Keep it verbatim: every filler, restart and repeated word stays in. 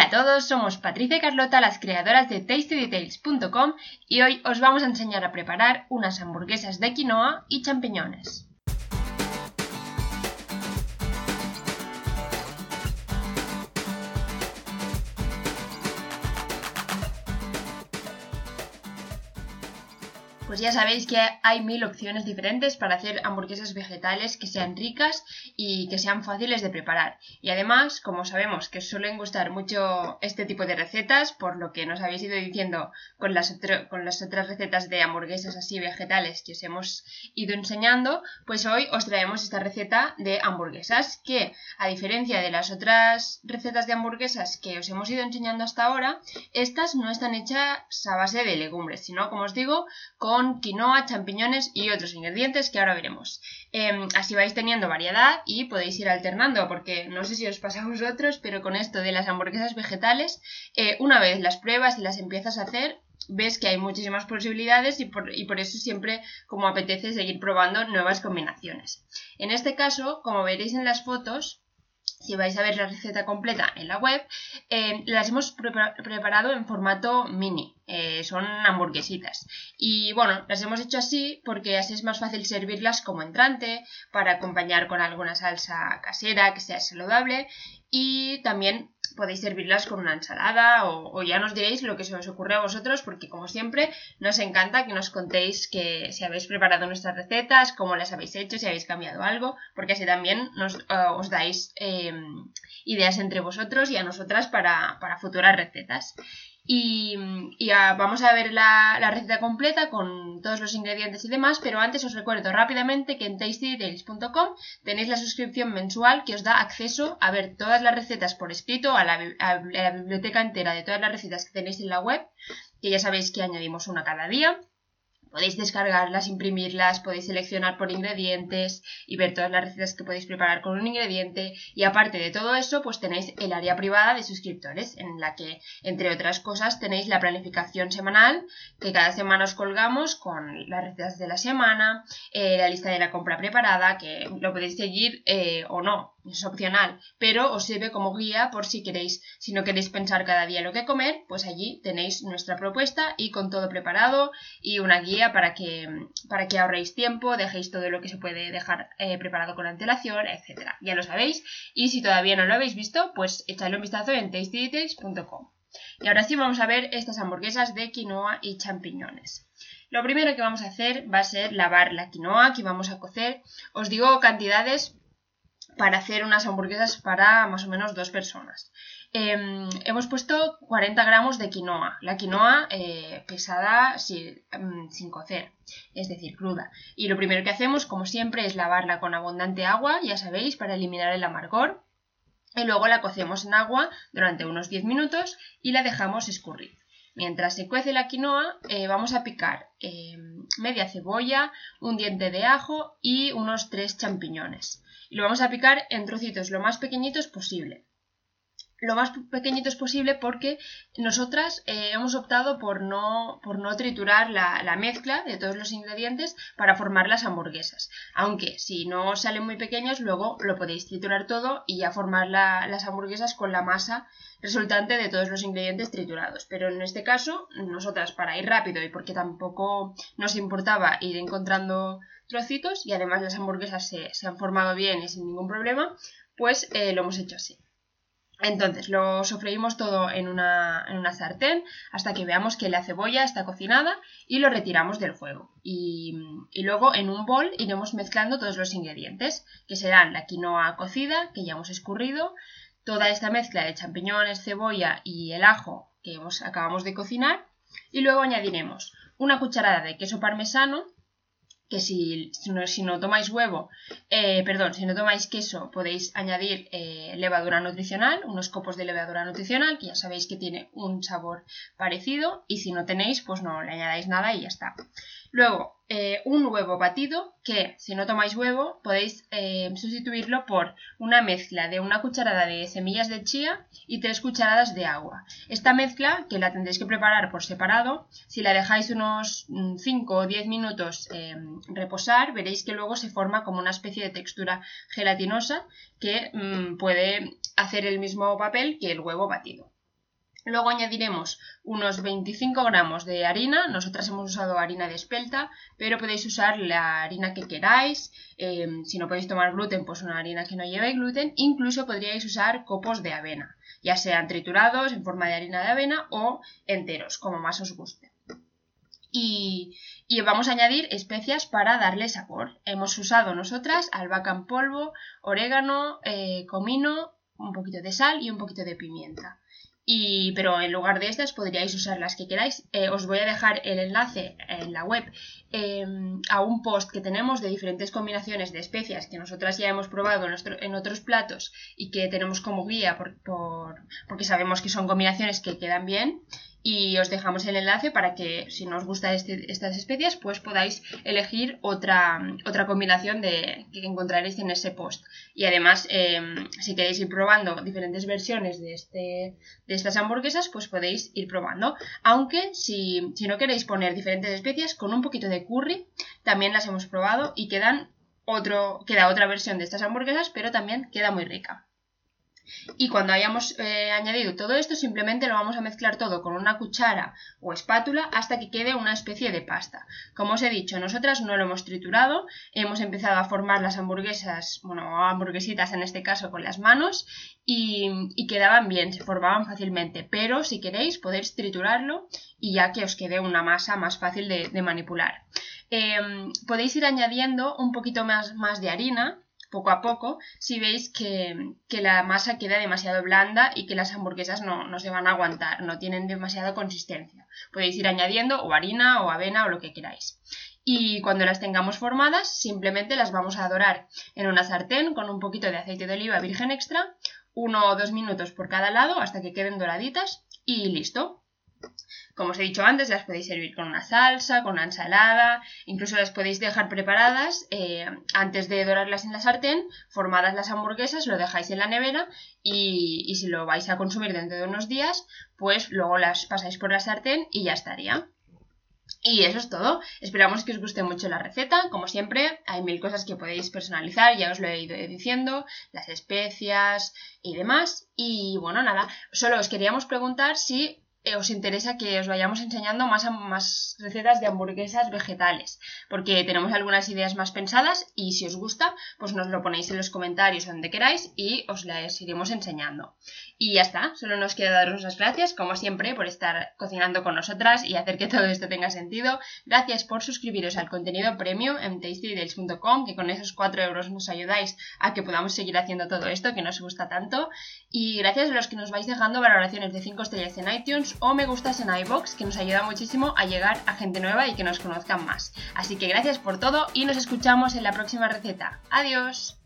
a todos, somos Patricia y Carlota, las creadoras de tasty details punto com, y hoy os vamos a enseñar a preparar unas hamburguesas de quinoa y champiñones. Pues ya sabéis que hay mil opciones diferentes para hacer hamburguesas vegetales que sean ricas y que sean fáciles de preparar. Y además, como sabemos que os suelen gustar mucho este tipo de recetas, por lo que nos habéis ido diciendo con las, otro, con las otras recetas de hamburguesas así vegetales que os hemos ido enseñando, pues hoy os traemos esta receta de hamburguesas que, a diferencia de las otras recetas de hamburguesas que os hemos ido enseñando hasta ahora, estas no están hechas a base de legumbres, sino, como os digo, con con quinoa, champiñones y otros ingredientes que ahora veremos. Eh, así vais teniendo variedad y podéis ir alternando, porque no sé si os pasa a vosotros, pero con esto de las hamburguesas vegetales, eh, una vez las pruebas y las empiezas a hacer, ves que hay muchísimas posibilidades y por, y por eso siempre como apetece seguir probando nuevas combinaciones. En este caso, como veréis en las fotos, si vais a ver la receta completa en la web, eh, las hemos pre preparado en formato mini, eh, son hamburguesitas. Y bueno, las hemos hecho así porque así es más fácil servirlas como entrante, para acompañar con alguna salsa casera que sea saludable, y también podéis servirlas con una ensalada o, o ya nos diréis lo que se os ocurre a vosotros, porque como siempre nos encanta que nos contéis que si habéis preparado nuestras recetas, cómo las habéis hecho, si habéis cambiado algo, porque así también nos, uh, os dais eh, ideas entre vosotros y a nosotras para, para futuras recetas. Y, y a, vamos a ver la, la receta completa con todos los ingredientes y demás, pero antes os recuerdo rápidamente que en tasty details punto com tenéis la suscripción mensual que os da acceso a ver todas las recetas por escrito, a la, a la biblioteca entera de todas las recetas que tenéis en la web, que ya sabéis que añadimos una cada día. Podéis descargarlas, imprimirlas, podéis seleccionar por ingredientes y ver todas las recetas que podéis preparar con un ingrediente. Y aparte de todo eso, pues tenéis el área privada de suscriptores, en la que, entre otras cosas, tenéis la planificación semanal, que cada semana os colgamos con las recetas de la semana, eh, la lista de la compra preparada, que lo podéis seguir eh, o no, es opcional, pero os sirve como guía por si queréis, si no queréis pensar cada día lo que comer, pues allí tenéis nuestra propuesta y con todo preparado y una guía para que, para que ahorréis tiempo, dejéis todo lo que se puede dejar eh, preparado con antelación, etcétera. Ya lo sabéis, y si todavía no lo habéis visto, pues echadle un vistazo en tasty details punto com. Y ahora sí vamos a ver estas hamburguesas de quinoa y champiñones. Lo primero que vamos a hacer va a ser lavar la quinoa que vamos a cocer. Os digo cantidades para hacer unas hamburguesas para más o menos dos personas. Eh, hemos puesto cuarenta gramos de quinoa, la quinoa eh, pesada sin, sin cocer, es decir, cruda. Y lo primero que hacemos, como siempre, es lavarla con abundante agua, ya sabéis, para eliminar el amargor. Y luego la cocemos en agua durante unos diez minutos y la dejamos escurrir. Mientras se cuece la quinoa, eh, vamos a picar eh, media cebolla, un diente de ajo y unos tres champiñones. Y lo vamos a picar en trocitos lo más pequeñitos posible. Lo más pequeñitos posible porque nosotras eh, hemos optado por no, por no triturar la, la mezcla de todos los ingredientes para formar las hamburguesas. Aunque si no salen muy pequeños, luego lo podéis triturar todo y ya formar la, las hamburguesas con la masa resultante de todos los ingredientes triturados. Pero en este caso, nosotras, para ir rápido y porque tampoco nos importaba ir encontrando trocitos y además las hamburguesas se, se han formado bien y sin ningún problema, pues eh, lo hemos hecho así. Entonces lo sofreímos todo en una, en una sartén hasta que veamos que la cebolla está cocinada y lo retiramos del fuego. Y, y luego en un bol iremos mezclando todos los ingredientes, que serán la quinoa cocida, que ya hemos escurrido, toda esta mezcla de champiñones, cebolla y el ajo que hemos, acabamos de cocinar, y luego añadiremos una cucharada de queso parmesano, que si, si, no, si no tomáis huevo, eh, perdón, si no tomáis queso, podéis añadir eh, levadura nutricional, unos copos de levadura nutricional, que ya sabéis que tiene un sabor parecido, y si no tenéis, pues no le añadáis nada y ya está. Luego, eh, un huevo batido, que si no tomáis huevo, podéis eh, sustituirlo por una mezcla de una cucharada de semillas de chía y tres cucharadas de agua. Esta mezcla, que la tendréis que preparar por separado, si la dejáis unos cinco o diez minutos eh, reposar, veréis que luego se forma como una especie de textura gelatinosa que mmm, puede hacer el mismo papel que el huevo batido. Luego añadiremos unos veinticinco gramos de harina. Nosotras hemos usado harina de espelta, pero podéis usar la harina que queráis. Eh, si no podéis tomar gluten, pues una harina que no lleve gluten. Incluso podríais usar copos de avena, ya sean triturados en forma de harina de avena o enteros, como más os guste. Y, y vamos a añadir especias para darle sabor. Hemos usado nosotras albahaca en polvo, orégano, eh, comino, un poquito de sal y un poquito de pimienta. Y, pero en lugar de estas podríais usar las que queráis. Eh, os voy a dejar el enlace en la web eh, a un post que tenemos de diferentes combinaciones de especias que nosotras ya hemos probado en, nuestro, en otros platos y que tenemos como guía por, por, porque sabemos que son combinaciones que quedan bien. Y os dejamos el enlace para que, si no os gustan este, estas especias, pues podáis elegir otra, otra combinación de, que encontraréis en ese post. Y además, eh, si queréis ir probando diferentes versiones de, este, de estas hamburguesas, pues podéis ir probando. Aunque si, si no queréis poner diferentes especias, con un poquito de curry también las hemos probado y quedan otro, queda otra versión de estas hamburguesas, pero también queda muy rica. Y cuando hayamos eh, añadido todo esto, simplemente lo vamos a mezclar todo con una cuchara o espátula hasta que quede una especie de pasta. Como os he dicho, nosotras no lo hemos triturado, hemos empezado a formar las hamburguesas, bueno, hamburguesitas en este caso con las manos y, y quedaban bien, se formaban fácilmente, pero si queréis podéis triturarlo y ya que os quede una masa más fácil de, de manipular. Eh, podéis ir añadiendo un poquito más, más de harina poco a poco, si veis que, que la masa queda demasiado blanda y que las hamburguesas no, no se van a aguantar, no tienen demasiada consistencia. Podéis ir añadiendo o harina o avena o lo que queráis. Y cuando las tengamos formadas, simplemente las vamos a dorar en una sartén con un poquito de aceite de oliva virgen extra, uno o dos minutos por cada lado hasta que queden doraditas y listo. Como os he dicho antes, las podéis servir con una salsa, con una ensalada, incluso las podéis dejar preparadas eh, antes de dorarlas en la sartén, formadas las hamburguesas, lo dejáis en la nevera y, y si lo vais a consumir dentro de unos días, pues luego las pasáis por la sartén y ya estaría. Y eso es todo. Esperamos que os guste mucho la receta. Como siempre, hay mil cosas que podéis personalizar, ya os lo he ido diciendo, las especias y demás. Y bueno, nada, solo os queríamos preguntar si os interesa que os vayamos enseñando más, más recetas de hamburguesas vegetales, porque tenemos algunas ideas más pensadas y si os gusta, pues nos lo ponéis en los comentarios donde queráis y os las iremos enseñando. Y ya está, solo nos queda daros las gracias, como siempre, por estar cocinando con nosotras y hacer que todo esto tenga sentido. Gracias por suscribiros al contenido premium en tasty dales punto com, que con esos cuatro euros nos ayudáis a que podamos seguir haciendo todo esto que nos gusta tanto. Y gracias a los que nos vais dejando valoraciones de cinco estrellas en iTunes o me gustas en iVoox, que nos ayuda muchísimo a llegar a gente nueva y que nos conozcan más. Así que gracias por todo y nos escuchamos en la próxima receta. ¡Adiós!